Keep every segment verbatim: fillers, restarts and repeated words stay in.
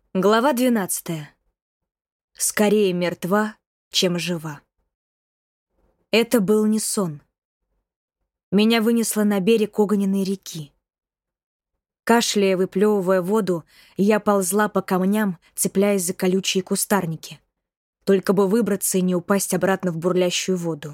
Глава двенадцатая. Скорее мертва, чем жива. Это был не сон. Меня вынесло на берег огненной реки. Кашляя, выплевывая воду, я ползла по камням, цепляясь за колючие кустарники. Только бы выбраться и не упасть обратно в бурлящую воду.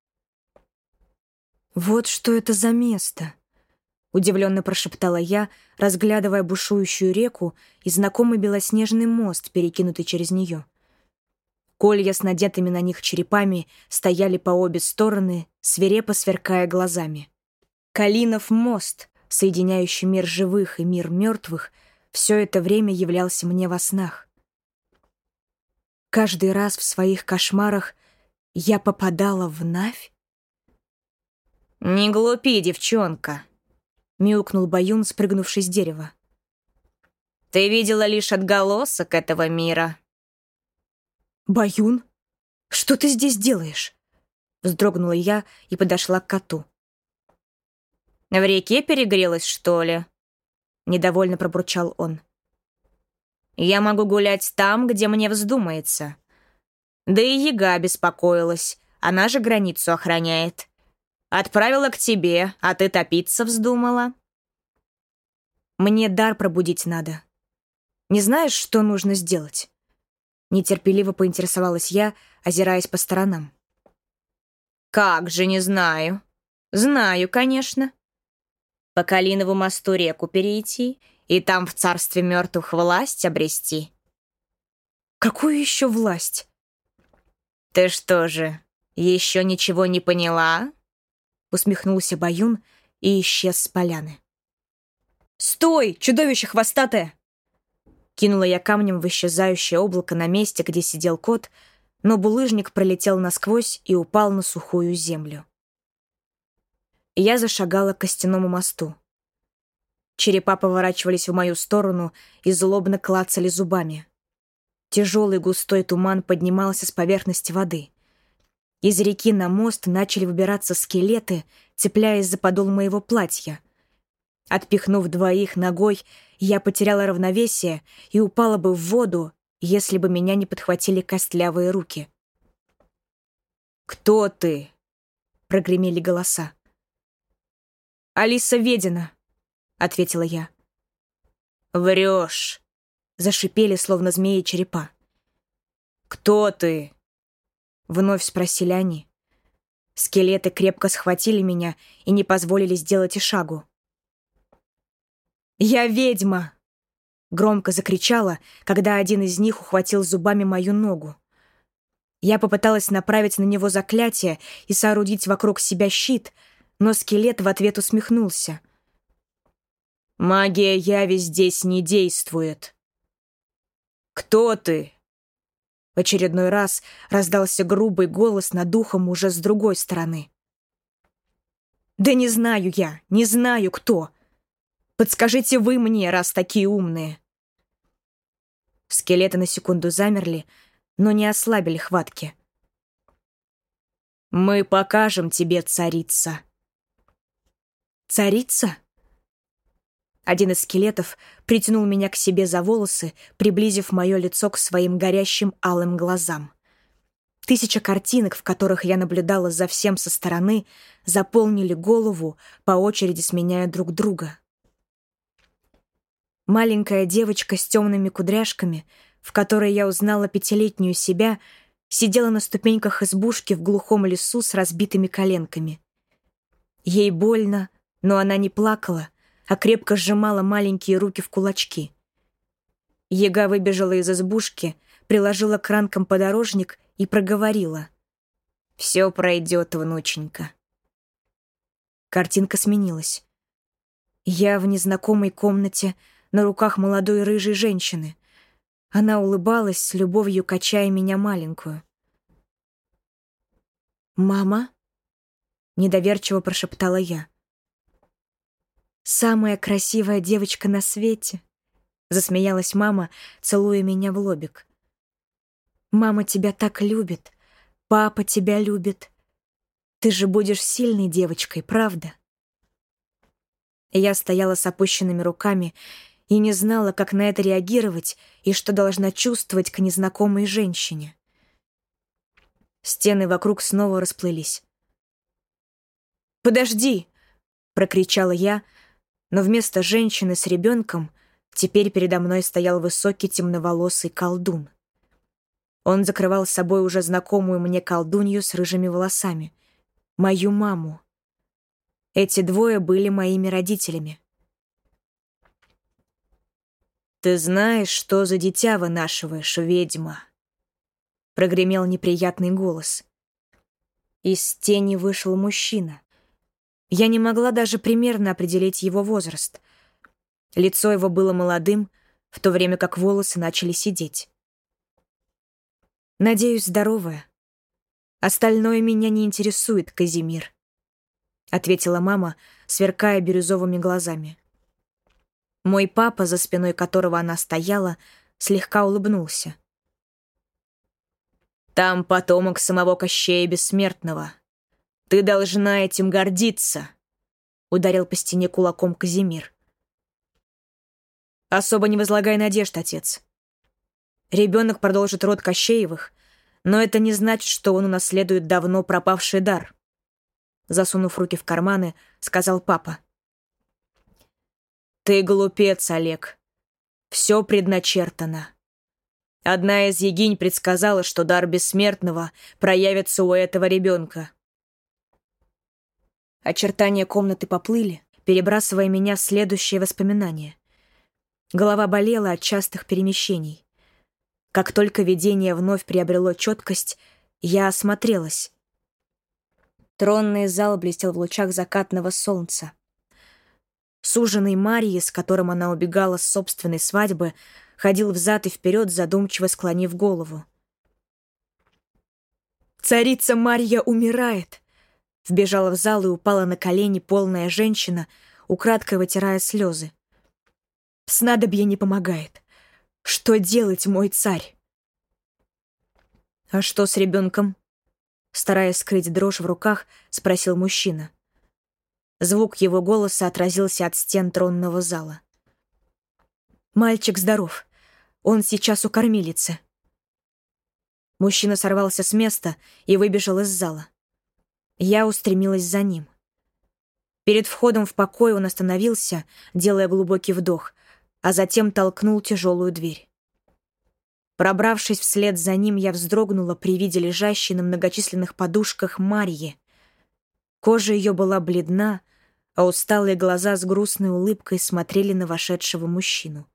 «Вот что это за место!» — удивленно прошептала я, разглядывая бушующую реку и знакомый белоснежный мост, перекинутый через нее. Колья с надетыми на них черепами стояли по обе стороны, свирепо сверкая глазами. Калинов мост, соединяющий мир живых и мир мертвых, все это время являлся мне во снах. Каждый раз в своих кошмарах я попадала в Навь. «Не глупи, девчонка», — мяукнул Баюн, спрыгнувший с дерева. «Ты видела лишь отголосок этого мира». «Баюн, что ты здесь делаешь?» Вздрогнула я и подошла к коту. «В реке перегрелась, что ли?» — недовольно пробурчал он. «Я могу гулять там, где мне вздумается. Да и яга беспокоилась, она же границу охраняет. Отправила к тебе, а ты топиться вздумала». «Мне дар пробудить надо. Не знаешь, что нужно сделать?» Нетерпеливо поинтересовалась я, озираясь по сторонам. «Как же не знаю. Знаю, конечно. По Калинову мосту реку перейти и там в царстве мертвых власть обрести». «Какую еще власть?» «Ты что же, еще ничего не поняла?» Усмехнулся Баюн и исчез с поляны. «Стой, чудовище хвостатое!» Кинула я камнем в исчезающее облако на месте, где сидел кот, но булыжник пролетел насквозь и упал на сухую землю. Я зашагала к костяному мосту. Черепа поворачивались в мою сторону и злобно клацали зубами. Тяжелый густой туман поднимался с поверхности воды. Из реки на мост начали выбираться скелеты, цепляясь за подол моего платья. Отпихнув двоих ногой, я потеряла равновесие и упала бы в воду, если бы меня не подхватили костлявые руки. «Кто ты?» — прогремели голоса. «Алиса Ведина», — ответила я. «Врешь», — зашипели, словно змеи, черепа. «Кто ты?» — вновь спросили они. Скелеты крепко схватили меня и не позволили сделать и шагу. «Я ведьма!» — громко закричала, когда один из них ухватил зубами мою ногу. Я попыталась направить на него заклятие и соорудить вокруг себя щит, но скелет в ответ усмехнулся. «Магия яви здесь не действует». «Кто ты?» В очередной раз раздался грубый голос над ухом уже с другой стороны. «Да не знаю я, не знаю, кто. Подскажите вы мне, раз такие умные». Скелеты на секунду замерли, но не ослабили хватки. «Мы покажем тебе, царица». «Царица?» Один из скелетов притянул меня к себе за волосы, приблизив мое лицо к своим горящим алым глазам. Тысяча картинок, в которых я наблюдала за всем со стороны, заполнили голову, по очереди сменяя друг друга. Маленькая девочка с темными кудряшками, в которой я узнала пятилетнюю себя, сидела на ступеньках избушки в глухом лесу с разбитыми коленками. Ей больно, но она не плакала, а крепко сжимала маленькие руки в кулачки. Яга выбежала из избушки, приложила к ранкам подорожник и проговорила: «Все пройдет, внученька». Картинка сменилась. Я в незнакомой комнате на руках молодой рыжей женщины. Она улыбалась, с любовью качая меня маленькую. «Мама?» — недоверчиво прошептала я. «Самая красивая девочка на свете», — засмеялась мама, целуя меня в лобик. «Мама тебя так любит, папа тебя любит. Ты же будешь сильной девочкой, правда?» Я стояла с опущенными руками и не знала, как на это реагировать и что должна чувствовать к незнакомой женщине. Стены вокруг снова расплылись. «Подожди!» — прокричала я, но вместо женщины с ребенком теперь передо мной стоял высокий темноволосый колдун. Он закрывал с собой уже знакомую мне колдунью с рыжими волосами, мою маму. Эти двое были моими родителями. «Ты знаешь, что за дитя вынашиваешь, ведьма?» — прогремел неприятный голос. Из тени вышел мужчина. Я не могла даже примерно определить его возраст. Лицо его было молодым, в то время как волосы начали сидеть. «Надеюсь, здоровая. Остальное меня не интересует, Казимир», — ответила мама, сверкая бирюзовыми глазами. Мой папа, за спиной которого она стояла, слегка улыбнулся. «Там потомок самого Кощея Бессмертного. Ты должна этим гордиться», — ударил по стене кулаком Казимир. «Особо не возлагай надежд, отец. Ребенок продолжит род Кощеевых, но это не значит, что он унаследует давно пропавший дар», — засунув руки в карманы, сказал папа. «Ты глупец, Олег. Все предначертано. Одна из егинь предсказала, что дар Бессмертного проявится у этого ребенка». Очертания комнаты поплыли, перебрасывая меня в следующее воспоминание. Голова болела от частых перемещений. Как только видение вновь приобрело четкость, я осмотрелась. Тронный зал блестел в лучах закатного солнца. Суженый Марьи, с которым она убегала с собственной свадьбы, ходил взад и вперед, задумчиво склонив голову. «Царица Марья умирает!» Вбежала в зал и упала на колени полная женщина, украдкой вытирая слезы. «Снадобье не помогает. Что делать, мой царь?» «А что с ребенком?» Стараясь скрыть дрожь в руках, спросил мужчина. Звук его голоса отразился от стен тронного зала. «Мальчик здоров. Он сейчас у кормилицы». Мужчина сорвался с места и выбежал из зала. Я устремилась за ним. Перед входом в покой он остановился, делая глубокий вдох, а затем толкнул тяжелую дверь. Пробравшись вслед за ним, я вздрогнула при виде лежащей на многочисленных подушках Марьи. Кожа ее была бледна, а усталые глаза с грустной улыбкой смотрели на вошедшего мужчину.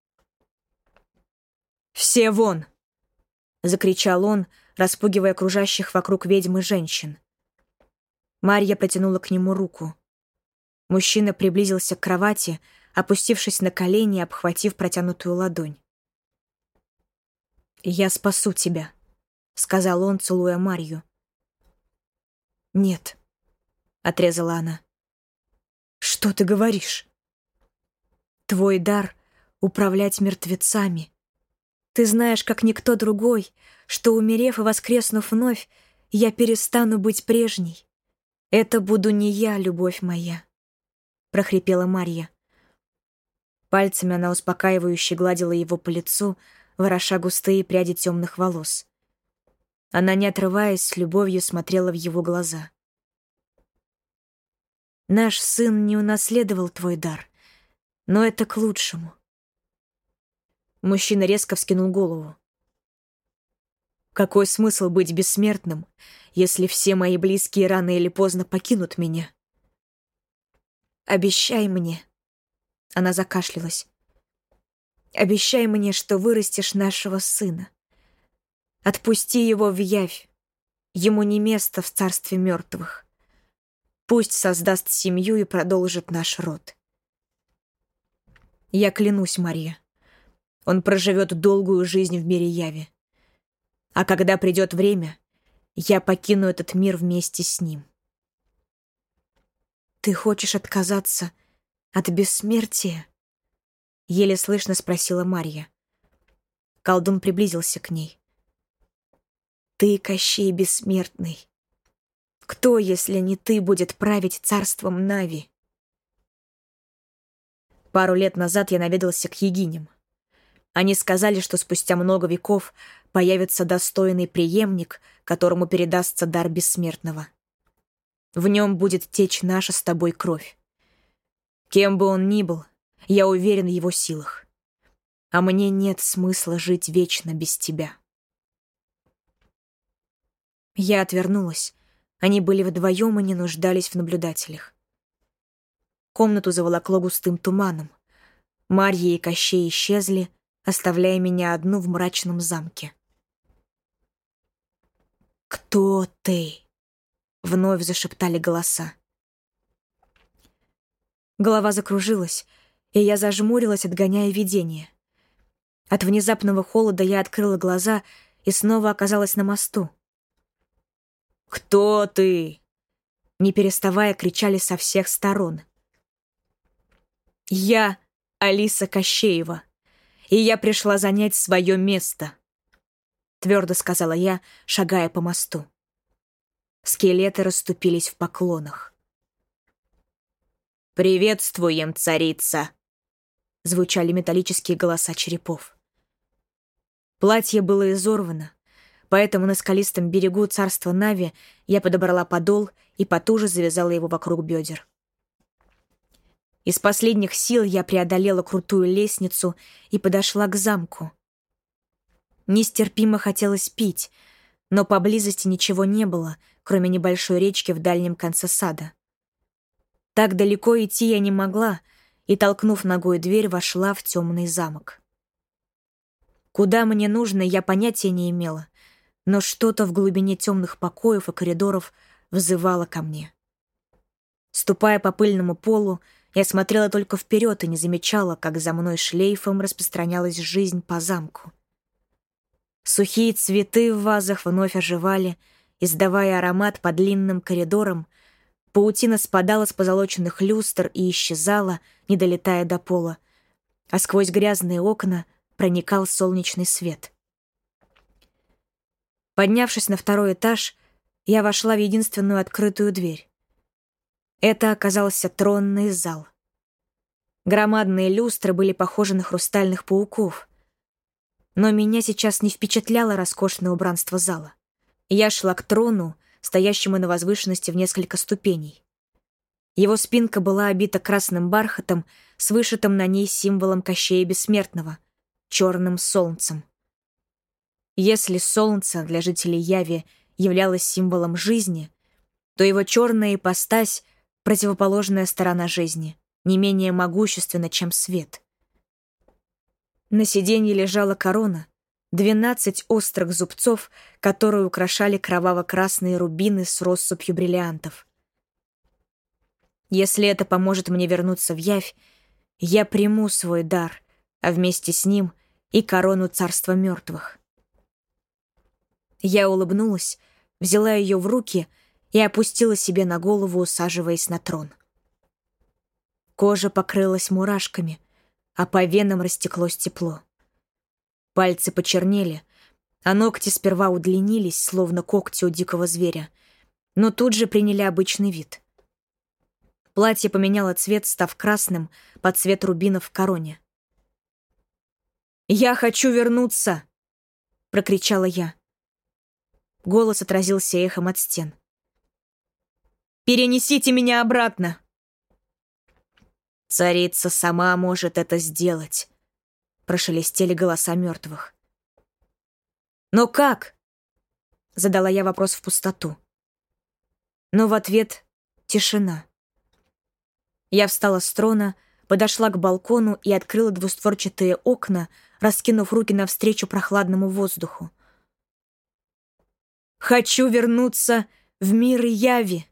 «Все вон!» — закричал он, распугивая окружающих вокруг ведьмы женщин. Марья протянула к нему руку. Мужчина приблизился к кровати, опустившись на колени и обхватив протянутую ладонь. «Я спасу тебя», — сказал он, целуя Марью. «Нет», — отрезала она. «Что ты говоришь?» «Твой дар — управлять мертвецами. Ты знаешь, как никто другой, что, умерев и воскреснув вновь, я перестану быть прежней. Это буду не я, любовь моя», — прохрипела Марья. Пальцами она успокаивающе гладила его по лицу, вороша густые пряди темных волос. Она, не отрываясь, с любовью смотрела в его глаза. «Наш сын не унаследовал твой дар, но это к лучшему». Мужчина резко вскинул голову. «Какой смысл быть бессмертным, если все мои близкие рано или поздно покинут меня?» «Обещай мне...» Она закашлялась. «Обещай мне, что вырастешь нашего сына. Отпусти его в явь. Ему не место в царстве мертвых. Пусть создаст семью и продолжит наш род». «Я клянусь, Мария, он проживет долгую жизнь в мире яви. А когда придет время, я покину этот мир вместе с ним». «Ты хочешь отказаться от бессмертия?» — еле слышно спросила Марья. Колдун приблизился к ней. «Ты, Кощей Бессмертный. Кто, если не ты, будет править царством Нави?» Пару лет назад я наведался к Егиням. Они сказали, что спустя много веков появится достойный преемник, которому передастся дар бессмертного. В нем будет течь наша с тобой кровь. Кем бы он ни был, я уверен в его силах. А мне нет смысла жить вечно без тебя. Я отвернулась. Они были вдвоем и не нуждались в наблюдателях. Комнату заволокло густым туманом. Марья и Кощей исчезли, оставляя меня одну в мрачном замке. «Кто ты?» — вновь зашептали голоса. Голова закружилась, и я зажмурилась, отгоняя видение. От внезапного холода я открыла глаза и снова оказалась на мосту. «Кто ты?» — не переставая кричали со всех сторон. «Я Алиса Кощеева, и я пришла занять свое место», — твердо сказала я, шагая по мосту. Скелеты расступились в поклонах. «Приветствуем, царица!» — звучали металлические голоса черепов. Платье было изорвано, поэтому на скалистом берегу царства Нави я подобрала подол и потуже завязала его вокруг бедер. Из последних сил я преодолела крутую лестницу и подошла к замку. Нестерпимо хотелось пить, но поблизости ничего не было, кроме небольшой речки в дальнем конце сада. Так далеко идти я не могла, и, толкнув ногой дверь, вошла в темный замок. Куда мне нужно, я понятия не имела, но что-то в глубине темных покоев и коридоров взывало ко мне. Ступая по пыльному полу, я смотрела только вперед и не замечала, как за мной шлейфом распространялась жизнь по замку. Сухие цветы в вазах вновь оживали, издавая аромат по длинным коридорам. Паутина спадала с позолоченных люстр и исчезала, не долетая до пола, а сквозь грязные окна проникал солнечный свет. Поднявшись на второй этаж, я вошла в единственную открытую дверь. Это оказался тронный зал. Громадные люстры были похожи на хрустальных пауков. Но меня сейчас не впечатляло роскошное убранство зала. Я шла к трону, стоящему на возвышенности в несколько ступеней. Его спинка была обита красным бархатом с вышитым на ней символом Кощея Бессмертного — черным солнцем. Если солнце для жителей Яви являлось символом жизни, то его черная ипостась — противоположная сторона жизни, не менее могущественна, чем свет. На сиденье лежала корона, двенадцать острых зубцов, которые украшали кроваво-красные рубины с россыпью бриллиантов. Если это поможет мне вернуться в Явь, я приму свой дар, а вместе с ним и корону царства мертвых. Я улыбнулась, взяла ее в руки и опустила себе на голову, усаживаясь на трон. Кожа покрылась мурашками, а по венам растеклось тепло. Пальцы почернели, а ногти сперва удлинились, словно когти у дикого зверя, но тут же приняли обычный вид. Платье поменяло цвет, став красным под цвет рубинов в короне. «Я хочу вернуться!» — прокричала я. Голос отразился эхом от стен. «Перенесите меня обратно!» «Царица сама может это сделать», — прошелестели голоса мертвых. «Но как?» — задала я вопрос в пустоту. Но в ответ — тишина. Я встала с трона, подошла к балкону и открыла двустворчатые окна, раскинув руки навстречу прохладному воздуху. «Хочу вернуться в мир Яви!»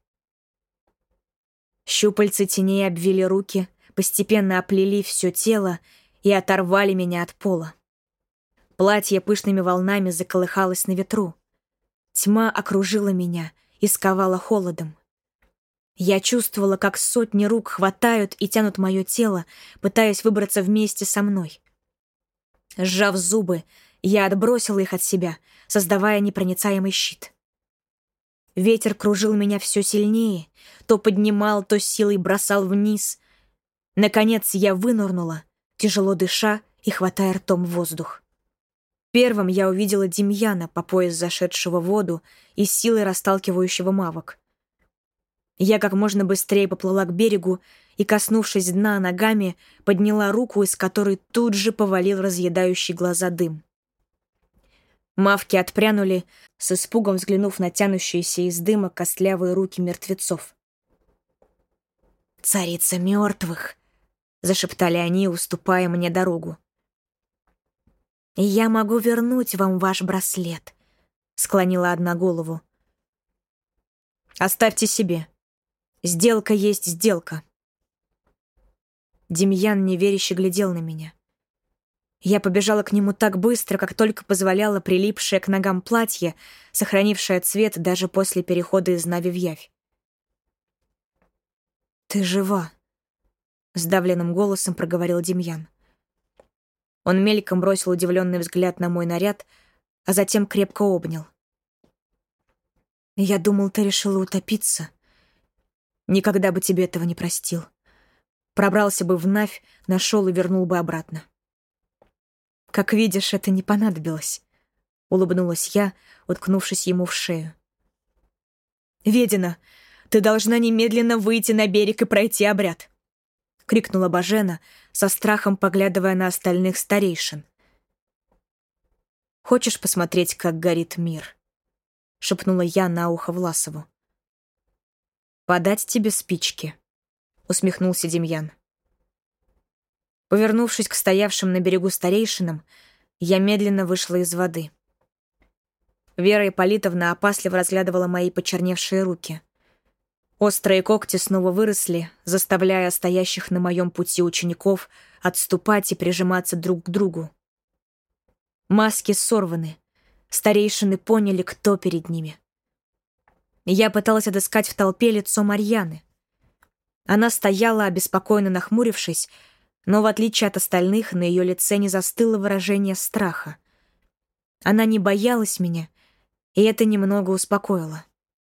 Щупальцы теней обвили руки, постепенно оплели все тело и оторвали меня от пола. Платье пышными волнами заколыхалось на ветру. Тьма окружила меня и сковала холодом. Я чувствовала, как сотни рук хватают и тянут мое тело, пытаясь выбраться вместе со мной. Сжав зубы, я отбросила их от себя, создавая непроницаемый щит. Ветер кружил меня все сильнее, то поднимал, то силой бросал вниз. Наконец я вынырнула, тяжело дыша и хватая ртом воздух. Первым я увидела Демьяна, по пояс зашедшего в воду и с силой расталкивающего мавок. Я как можно быстрее поплыла к берегу и, коснувшись дна ногами, подняла руку, из которой тут же повалил разъедающий глаза дым. Мавки отпрянули, с испугом взглянув на тянущиеся из дыма костлявые руки мертвецов. «Царица мертвых!» — зашептали они, уступая мне дорогу. «Я могу вернуть вам ваш браслет», — склонила одна голову. «Оставьте себе. Сделка есть сделка». Демьян неверяще глядел на меня. Я побежала к нему так быстро, как только позволяло прилипшее к ногам платье, сохранившее цвет даже после перехода из Нави в Явь. «Ты жива», — сдавленным голосом проговорил Демьян. Он мельком бросил удивленный взгляд на мой наряд, а затем крепко обнял. «Я думал, ты решила утопиться. Никогда бы тебе этого не простил. Пробрался бы в Навь, нашел и вернул бы обратно. Как видишь, это не понадобилось», — улыбнулась я, уткнувшись ему в шею. «Ведина, ты должна немедленно выйти на берег и пройти обряд», — крикнула Бажена, со страхом поглядывая на остальных старейшин. «Хочешь посмотреть, как горит мир?» — шепнула я на ухо Власову. «Подать тебе спички», — усмехнулся Демьян. Повернувшись к стоявшим на берегу старейшинам, я медленно вышла из воды. Вера Ипполитовна опасливо разглядывала мои почерневшие руки. Острые когти снова выросли, заставляя стоящих на моем пути учеников отступать и прижиматься друг к другу. Маски сорваны. Старейшины поняли, кто перед ними. Я пыталась отыскать в толпе лицо Марьяны. Она стояла, обеспокоенно нахмурившись, но, в отличие от остальных, на ее лице не застыло выражение страха. Она не боялась меня, и это немного успокоило.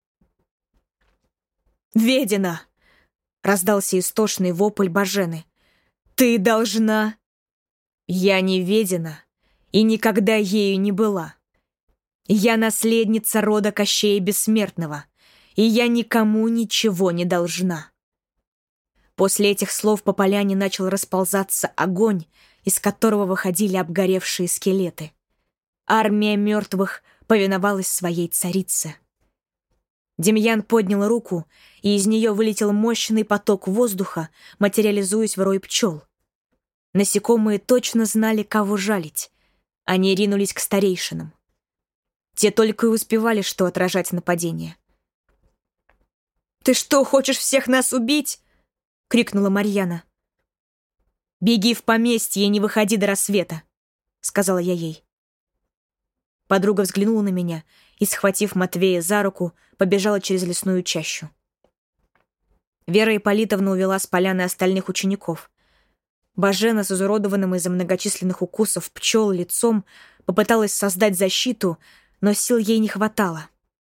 «Ведина!» — раздался истошный вопль Бажены. «Ты должна...» «Я не Ведина и никогда ею не была. Я наследница рода Кощея Бессмертного, и я никому ничего не должна». После этих слов по поляне начал расползаться огонь, из которого выходили обгоревшие скелеты. Армия мертвых повиновалась своей царице. Демьян поднял руку, и из нее вылетел мощный поток воздуха, материализуясь в рой пчел. Насекомые точно знали, кого жалить. Они ринулись к старейшинам. Те только и успевали что отражать нападение. «Ты что, хочешь всех нас убить?» — крикнула Марьяна. «Беги в поместье и не выходи до рассвета», — сказала я ей. Подруга взглянула на меня и, схватив Матвея за руку, побежала через лесную чащу. Вера Ипполитовна увела с поляны остальных учеников. Бажена с изуродованным из-за многочисленных укусов пчел лицом попыталась создать защиту, но сил ей не хватало.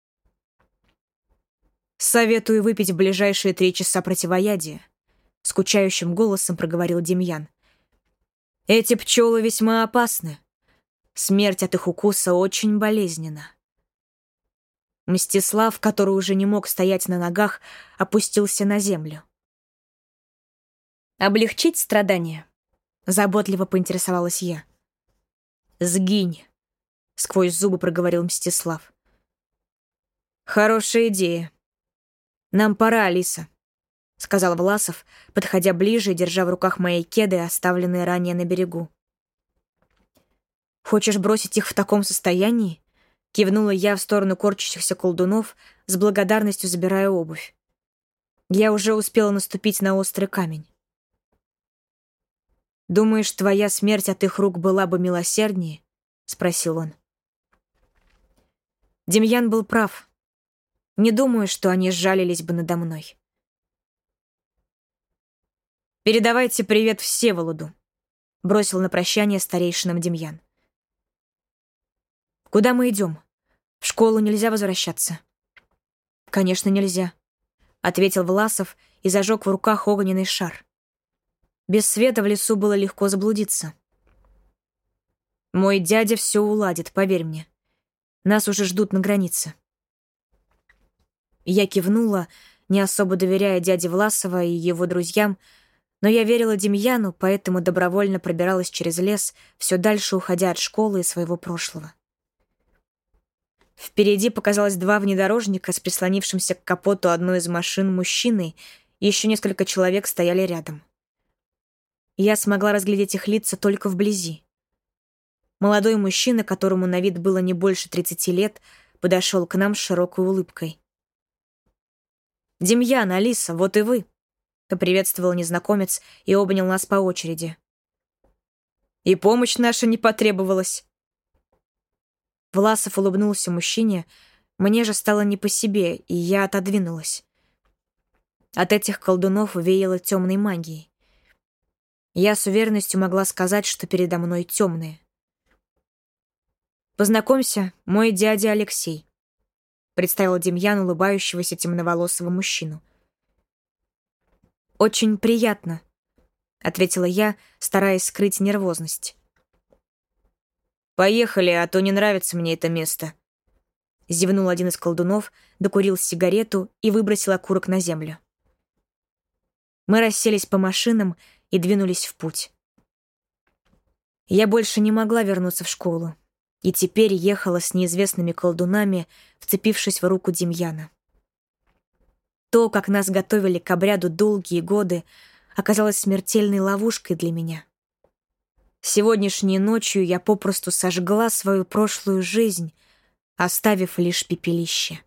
«Советую выпить в ближайшие три часа противоядие», — скучающим голосом проговорил Демьян. «Эти пчелы весьма опасны. Смерть от их укуса очень болезненна». Мстислав, который уже не мог стоять на ногах, опустился на землю. «Облегчить страдания?» — заботливо поинтересовалась я. «Сгинь», — сквозь зубы проговорил Мстислав. «Хорошая идея. Нам пора, Алиса», — сказал Власов, подходя ближе и держа в руках мои кеды, оставленные ранее на берегу. «Хочешь бросить их в таком состоянии?» — кивнула я в сторону корчащихся колдунов, с благодарностью забирая обувь. Я уже успела наступить на острый камень. «Думаешь, твоя смерть от их рук была бы милосерднее?» — спросил он. Демьян был прав. Не думаю, что они сжалились бы надо мной. «Передавайте привет Всеволоду», — бросил на прощание старейшинам Демьян. «Куда мы идем? В школу нельзя возвращаться?» «Конечно, нельзя», — ответил Власов и зажег в руках огненный шар. Без света в лесу было легко заблудиться. Мой дядя все уладит, поверь мне. Нас уже ждут на границе. Я кивнула, не особо доверяя дяде Власова и его друзьям, но я верила Демьяну, поэтому добровольно пробиралась через лес, все дальше уходя от школы и своего прошлого. Впереди показалось два внедорожника с прислонившимся к капоту одной из машин мужчиной, и еще несколько человек стояли рядом. Я смогла разглядеть их лица только вблизи. Молодой мужчина, которому на вид было не больше тридцати лет, подошел к нам с широкой улыбкой. «Демьян, Алиса, вот и вы!» — поприветствовал незнакомец и обнял нас по очереди. «И помощь наша не потребовалась!» Власов улыбнулся мужчине, мне же стало не по себе, и я отодвинулась. От этих колдунов веяло темной магией. Я с уверенностью могла сказать, что передо мной темные. «Познакомься, мой дядя Алексей», — представил Демьян улыбающегося темноволосого мужчину. «Очень приятно», — ответила я, стараясь скрыть нервозность. «Поехали, а то не нравится мне это место», — зевнул один из колдунов, докурил сигарету и выбросил окурок на землю. Мы расселись по машинам и двинулись в путь. Я больше не могла вернуться в школу, и теперь ехала с неизвестными колдунами, вцепившись в руку Демьяна. То, как нас готовили к обряду долгие годы, оказалось смертельной ловушкой для меня. Сегодняшней ночью я попросту сожгла свою прошлую жизнь, оставив лишь пепелище.